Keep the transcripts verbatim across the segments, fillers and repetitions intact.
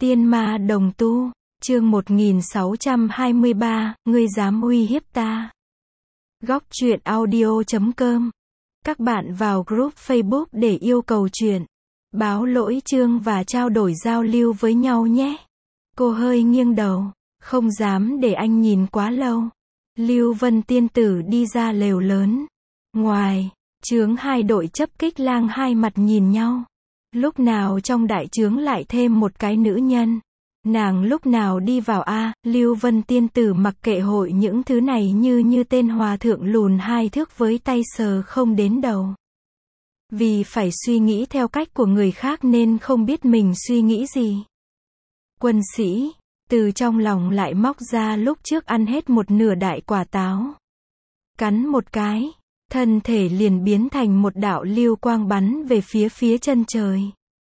Tiên ma đồng tu, chương một nghìn sáu trăm hai mươi ba, ngươi dám uy hiếp ta. Góc truyện audio chấm com. Các bạn vào group Facebook để yêu cầu truyện, báo lỗi chương và trao đổi giao lưu với nhau nhé. Cô hơi nghiêng đầu, không dám để anh nhìn quá lâu. Lưu Vân tiên tử đi ra lều lớn. Ngoài trướng hai đội chấp kích lang hai mặt nhìn nhau. Lúc nào trong đại trướng lại thêm một cái nữ nhân. Nàng lúc nào đi vào a, Lưu Vân tiên tử mặc kệ hội những thứ này như như tên hòa thượng lùn hai thước với tay sờ không đến đầu. Vì phải suy nghĩ theo cách của người khác nên không biết mình suy nghĩ gì. Quân sĩ, từ trong lòng lại móc ra lúc trước ăn hết một nửa đại quả táo. Cắn một cái, thân thể liền biến thành một đạo lưu quang bắn về phía phía chân trời.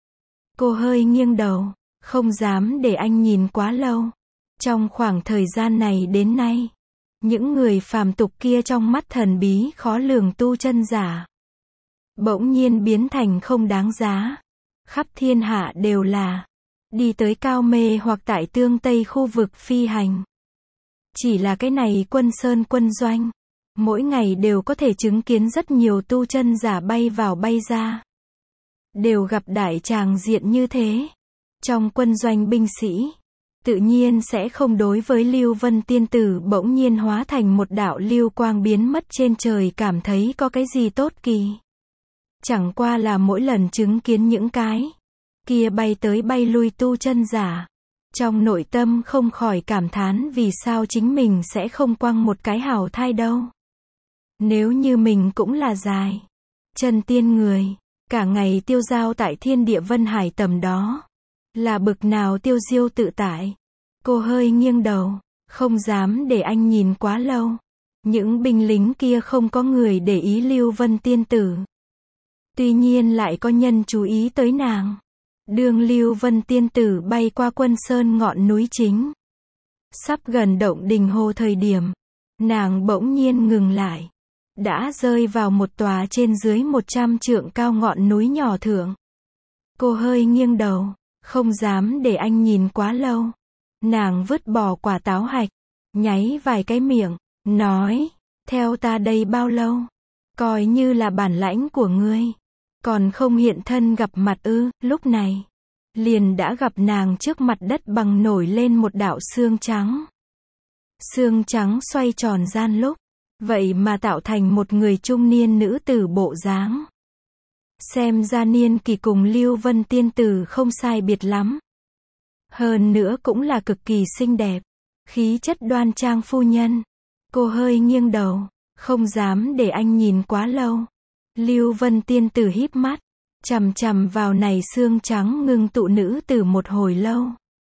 Cô hơi nghiêng đầu, không dám để anh nhìn quá lâu. Trong khoảng thời gian này đến nay, những người phàm tục kia trong mắt thần bí khó lường tu chân giả, bỗng nhiên biến thành không đáng giá. Khắp thiên hạ đều là đi tới Cao Mê hoặc tại Tương Tây khu vực phi hành. Chỉ là cái này Quân Sơn quân doanh, mỗi ngày đều có thể chứng kiến rất nhiều tu chân giả bay vào bay ra. Đều gặp đại tràng diện như thế. Trong quân doanh binh sĩ, tự nhiên sẽ không đối với Lưu Vân tiên tử bỗng nhiên hóa thành một đạo lưu quang biến mất trên trời cảm thấy có cái gì tốt kỳ. Chẳng qua là mỗi lần chứng kiến những cái kia bay tới bay lui tu chân giả, trong nội tâm không khỏi cảm thán vì sao chính mình sẽ không quăng một cái hào thai đâu. Nếu như mình cũng là dài chân tiên người, cả ngày tiêu dao tại thiên địa vân hải tầm đó, là bực nào tiêu diêu tự tại. Cô hơi nghiêng đầu, không dám để anh nhìn quá lâu. Những binh lính kia không có người để ý Lưu Vân tiên tử. Tuy nhiên lại có nhân chú ý tới nàng. Đường Lưu Vân tiên tử bay qua Quân Sơn ngọn núi chính. Sắp gần động đình hồ thời điểm, nàng bỗng nhiên ngừng lại. Đã rơi vào một tòa trên dưới một trăm trượng cao ngọn núi nhỏ thượng. Cô hơi nghiêng đầu, không dám để anh nhìn quá lâu. Nàng vứt bỏ quả táo hạch, nháy vài cái miệng, nói, theo ta đây bao lâu? Coi như là bản lãnh của ngươi. Còn không hiện thân gặp mặt ư? Lúc này, liền đã gặp nàng trước mặt đất bằng nổi lên một đạo xương trắng. Xương trắng xoay tròn gian lúc, vậy mà tạo thành một người trung niên nữ tử bộ dáng. Xem ra niên kỳ cùng Lưu Vân tiên tử không sai biệt lắm. Hơn nữa cũng là cực kỳ xinh đẹp, khí chất đoan trang phu nhân. Cô hơi nghiêng đầu, không dám để anh nhìn quá lâu. Lưu Vân tiên tử híp mắt, chằm chằm vào này xương trắng ngưng tụ nữ tử một hồi lâu.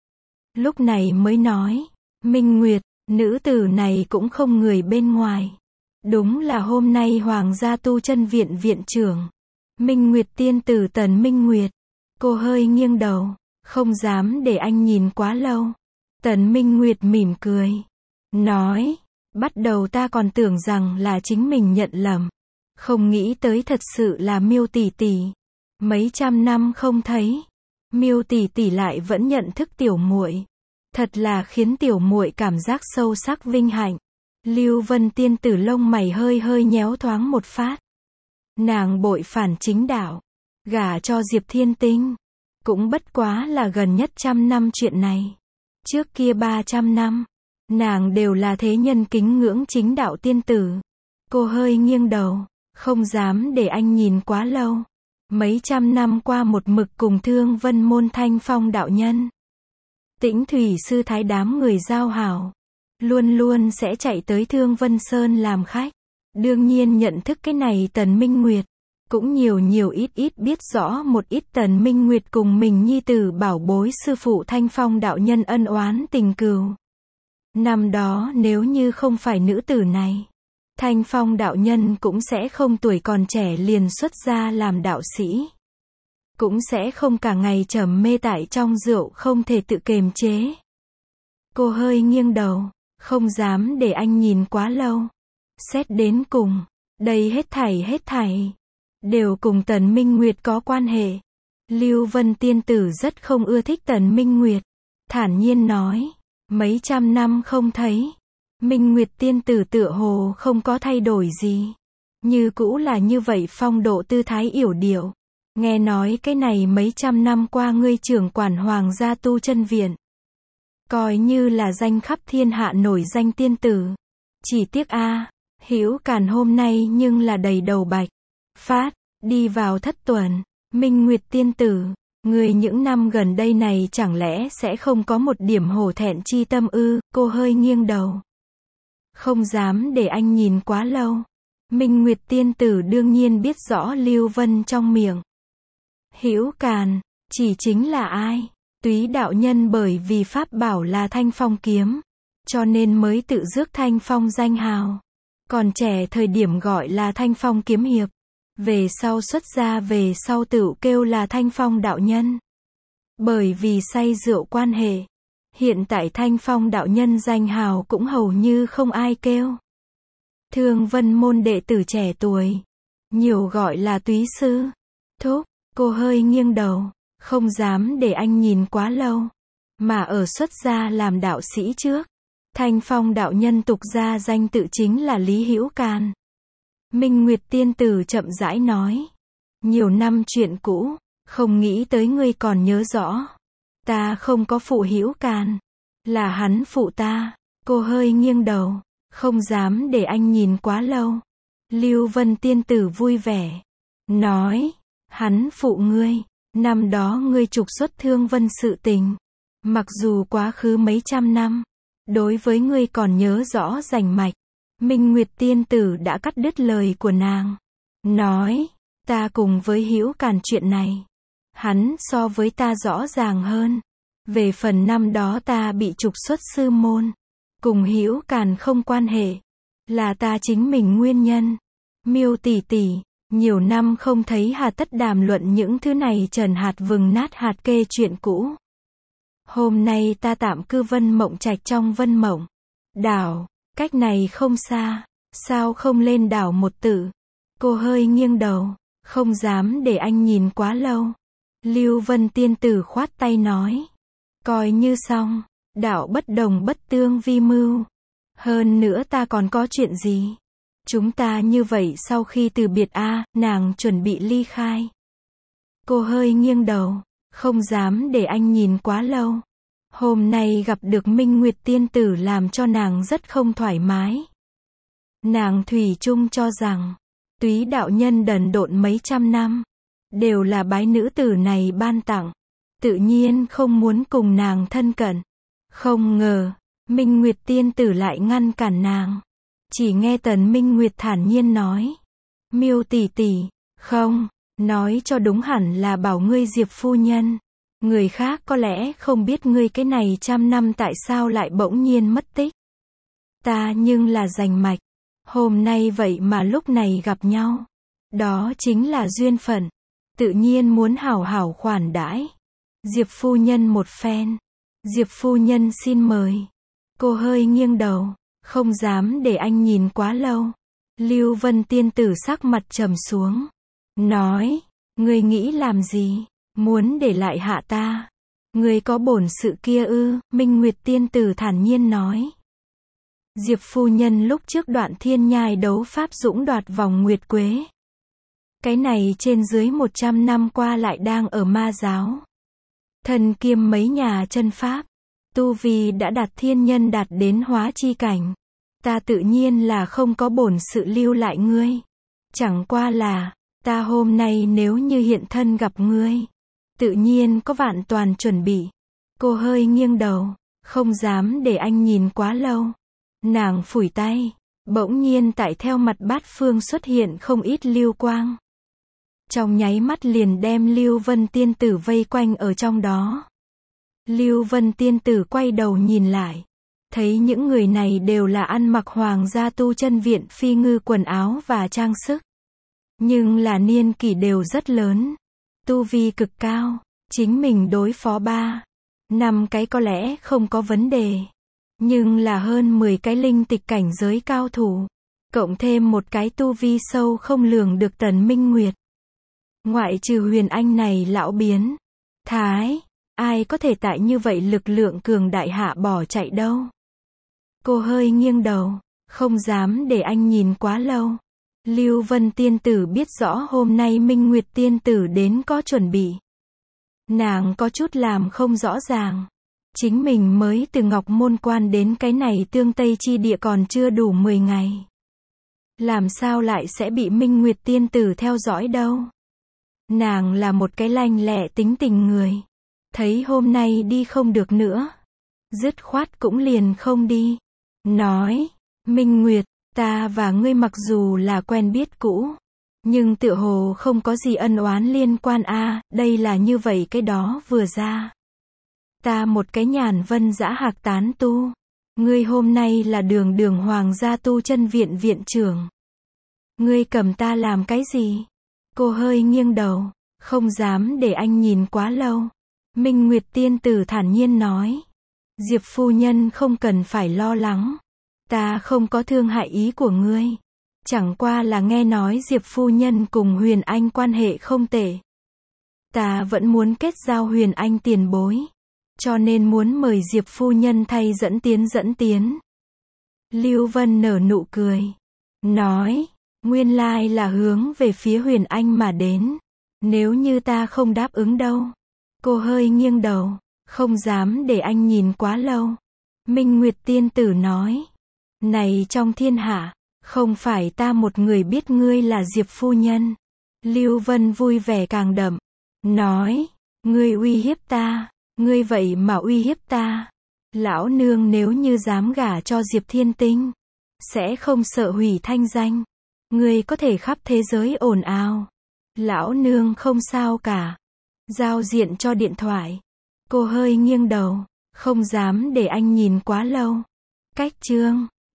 Lúc này mới nói, Minh Nguyệt, nữ tử này cũng không người bên ngoài. Đúng là hôm nay Hoàng gia tu chân viện viện trưởng. Minh Nguyệt tiên tử Tần Minh Nguyệt. Cô hơi nghiêng đầu, không dám để anh nhìn quá lâu. Tần Minh Nguyệt mỉm cười, nói, bắt đầu ta còn tưởng rằng là chính mình nhận lầm. Không nghĩ tới thật sự là Miêu tỷ tỷ. Mấy trăm năm không thấy, Miêu tỷ tỷ lại vẫn nhận thức tiểu muội. Thật là khiến tiểu muội cảm giác sâu sắc vinh hạnh. Lưu Vân tiên tử lông mày hơi hơi nhéo thoáng một phát. Nàng bội phản chính đạo, gả cho Diệp Thiên Tinh, cũng bất quá là gần nhất trăm năm chuyện này. Trước kia ba trăm năm, nàng đều là thế nhân kính ngưỡng chính đạo tiên tử. Cô hơi nghiêng đầu, không dám để anh nhìn quá lâu. Mấy trăm năm qua một mực cùng Thương Vân môn Thanh Phong đạo nhân, Tĩnh Thủy sư thái đám người giao hảo, luôn luôn sẽ chạy tới Thương Vân Sơn làm khách. Đương nhiên nhận thức cái này Tần Minh Nguyệt, cũng nhiều nhiều ít ít biết rõ một ít Tần Minh Nguyệt cùng mình nhi tử bảo bối sư phụ Thanh Phong đạo nhân ân oán tình cừu. Năm đó nếu như không phải nữ tử này, Thanh Phong đạo nhân cũng sẽ không tuổi còn trẻ liền xuất gia làm đạo sĩ. Cũng sẽ không cả ngày trầm mê tại trong rượu không thể tự kiềm chế. Cô hơi nghiêng đầu, không dám để anh nhìn quá lâu. Xét đến cùng, đây hết thảy hết thảy đều cùng Tần Minh Nguyệt có quan hệ. Lưu Vân tiên tử rất không ưa thích Tần Minh Nguyệt. thản nhiên nói. Mấy trăm năm không thấy. Minh Nguyệt tiên tử tựa hồ không có thay đổi gì. Như cũ là như vậy phong độ tư thái yểu điệu. Nghe nói cái này mấy trăm năm qua ngươi trưởng quản hoàng gia tu chân viện. Coi như là danh khắp thiên hạ nổi danh tiên tử. Chỉ tiếc a, Hữu Càn hôm nay nhưng là đầy đầu bạch. Phát, đi vào thất tuần. Minh Nguyệt tiên tử, người những năm gần đây này chẳng lẽ sẽ không có một điểm hổ thẹn chi tâm ư? Cô hơi nghiêng đầu. Không dám để anh nhìn quá lâu. Minh Nguyệt tiên tử đương nhiên biết rõ Lưu Vân trong miệng. Hữu Càn, chỉ chính là ai? Túy đạo nhân bởi vì pháp bảo là Thanh Phong kiếm, cho nên mới tự rước Thanh Phong danh hào. Còn trẻ thời điểm gọi là Thanh Phong kiếm hiệp. Về sau xuất gia về sau tự kêu là Thanh Phong đạo nhân. Bởi vì say rượu quan hệ, hiện tại Thanh Phong đạo nhân danh hào cũng hầu như không ai kêu. Thương Vân môn đệ tử trẻ tuổi, nhiều gọi là túy sư. Thúc, cô hơi nghiêng đầu, không dám để anh nhìn quá lâu. Mà ở xuất gia làm đạo sĩ trước, Thanh Phong đạo nhân tục gia danh tự chính là Lý Hữu Càn. Minh Nguyệt tiên tử chậm rãi nói. Nhiều năm chuyện cũ, không nghĩ tới ngươi còn nhớ rõ. Ta không có phụ Hữu Càn, là hắn phụ ta. Cô hơi nghiêng đầu, không dám để anh nhìn quá lâu. Lưu Vân tiên tử vui vẻ, nói, hắn phụ ngươi, năm đó ngươi trục xuất Thương Vân sự tình. Mặc dù quá khứ mấy trăm năm, đối với ngươi còn nhớ rõ rành mạch. Minh Nguyệt tiên tử đã cắt đứt lời của nàng. Nói, ta cùng với Hữu Càn chuyện này. Hắn so với ta rõ ràng hơn. Về phần năm đó ta bị trục xuất sư môn. Cùng Hữu Càn không quan hệ. Là ta chính mình nguyên nhân. Miêu tỷ tỷ, nhiều năm không thấy hà tất đàm luận những thứ này trần hạt vừng nát hạt kê chuyện cũ. Hôm nay ta tạm cư Vân Mộng Trạch trong Vân Mộng đảo, cách này không xa, sao không lên đảo một tử? Cô hơi nghiêng đầu, không dám để anh nhìn quá lâu. Lưu Vân tiên tử khoát tay nói, coi như xong, đạo bất đồng bất tương vi mưu. Hơn nữa ta còn có chuyện gì? Chúng ta như vậy sau khi từ biệt a, nàng chuẩn bị ly khai. Cô hơi nghiêng đầu, không dám để anh nhìn quá lâu. Hôm nay gặp được Minh Nguyệt tiên tử làm cho nàng rất không thoải mái. Nàng thủy chung cho rằng, túy đạo nhân đần độn mấy trăm năm, đều là bái nữ tử này ban tặng. Tự nhiên không muốn cùng nàng thân cận. Không ngờ, Minh Nguyệt tiên tử lại ngăn cản nàng. Chỉ nghe Tần Minh Nguyệt thản nhiên nói. Miêu tỷ tỷ, không, nói cho đúng hẳn là bảo ngươi Diệp phu nhân. Người khác có lẽ không biết ngươi cái này trăm năm tại sao lại bỗng nhiên mất tích. Ta nhưng là rành mạch. Hôm nay vậy mà lúc này gặp nhau. Đó chính là duyên phận. Tự nhiên muốn hảo hảo khoản đãi. Diệp phu nhân một phen. Diệp phu nhân xin mời. Cô hơi nghiêng đầu, không dám để anh nhìn quá lâu. Lưu Vân tiên tử sắc mặt trầm xuống. Nói, ngươi nghĩ làm gì? Muốn để lại hạ ta? Ngươi có bổn sự kia ư? Minh Nguyệt tiên tử thản nhiên nói. Diệp phu nhân lúc trước Đoạn Thiên Nhai đấu pháp dũng đoạt vòng nguyệt quế. Cái này trên dưới một trăm năm qua lại đang ở ma giáo. Thần kiêm mấy nhà chân pháp. Tu vi đã đạt thiên nhân đạt đến hóa chi cảnh. Ta tự nhiên là không có bổn sự lưu lại ngươi. Chẳng qua là, ta hôm nay nếu như hiện thân gặp ngươi, tự nhiên có vạn toàn chuẩn bị. Cô hơi nghiêng đầu, không dám để anh nhìn quá lâu. Nàng phủi tay, bỗng nhiên tại theo mặt bát phương xuất hiện không ít lưu quang. Trong nháy mắt liền đem Lưu Vân tiên tử vây quanh ở trong đó. Lưu Vân tiên tử quay đầu nhìn lại, thấy những người này đều là ăn mặc hoàng gia tu chân viện phi ngư quần áo và trang sức. Nhưng là niên kỷ đều rất lớn, tu vi cực cao, chính mình đối phó ba, năm cái có lẽ không có vấn đề. Nhưng là hơn mười cái linh tịch cảnh giới cao thủ, cộng thêm một cái tu vi sâu không lường được Tần Minh Nguyệt. Ngoại trừ Huyền Anh này lão biến, thái, ai có thể tại như vậy lực lượng cường đại hạ bỏ chạy đâu. Cô hơi nghiêng đầu, không dám để anh nhìn quá lâu. Lưu Vân tiên tử biết rõ hôm nay Minh Nguyệt tiên tử đến có chuẩn bị. Nàng có chút làm không rõ ràng. Chính mình mới từ Ngọc Môn Quan đến cái này Tương Tây chi địa còn chưa đủ mười ngày. Làm sao lại sẽ bị Minh Nguyệt tiên tử theo dõi đâu. Nàng là một cái lanh lẹ tính tình người. Thấy hôm nay đi không được nữa. Dứt khoát cũng liền không đi. Nói, Minh Nguyệt, ta và ngươi mặc dù là quen biết cũ. Nhưng tựa hồ không có gì ân oán liên quan a à, đây là như vậy cái đó vừa ra. Ta một cái nhàn vân dã hạc tán tu. Ngươi hôm nay là đường đường hoàng gia tu chân viện viện trưởng. Ngươi cầm ta làm cái gì? Cô hơi nghiêng đầu, không dám để anh nhìn quá lâu. Minh Nguyệt tiên tử thản nhiên nói. Diệp phu nhân không cần phải lo lắng. Ta không có thương hại ý của ngươi. Chẳng qua là nghe nói Diệp phu nhân cùng Huyền Anh quan hệ không tệ. Ta vẫn muốn kết giao Huyền Anh tiền bối. Cho nên muốn mời Diệp phu nhân thay dẫn tiến dẫn tiến. Lưu Vân nở nụ cười. Nói, nguyên lai là hướng về phía Huyền Anh mà đến. Nếu như ta không đáp ứng đâu. Cô hơi nghiêng đầu, không dám để anh nhìn quá lâu. Minh Nguyệt tiên tử nói. Này trong thiên hạ, không phải ta một người biết ngươi là Diệp phu nhân. Lưu Vân vui vẻ càng đậm. Nói, ngươi uy hiếp ta, ngươi vậy mà uy hiếp ta. Lão nương nếu như dám gả cho Diệp Thiên Tinh, sẽ không sợ hủy thanh danh. Ngươi có thể khắp thế giới ồn ào. Lão nương không sao cả. Giao diện cho điện thoại. Cô hơi nghiêng đầu, không dám để anh nhìn quá lâu. Cách chương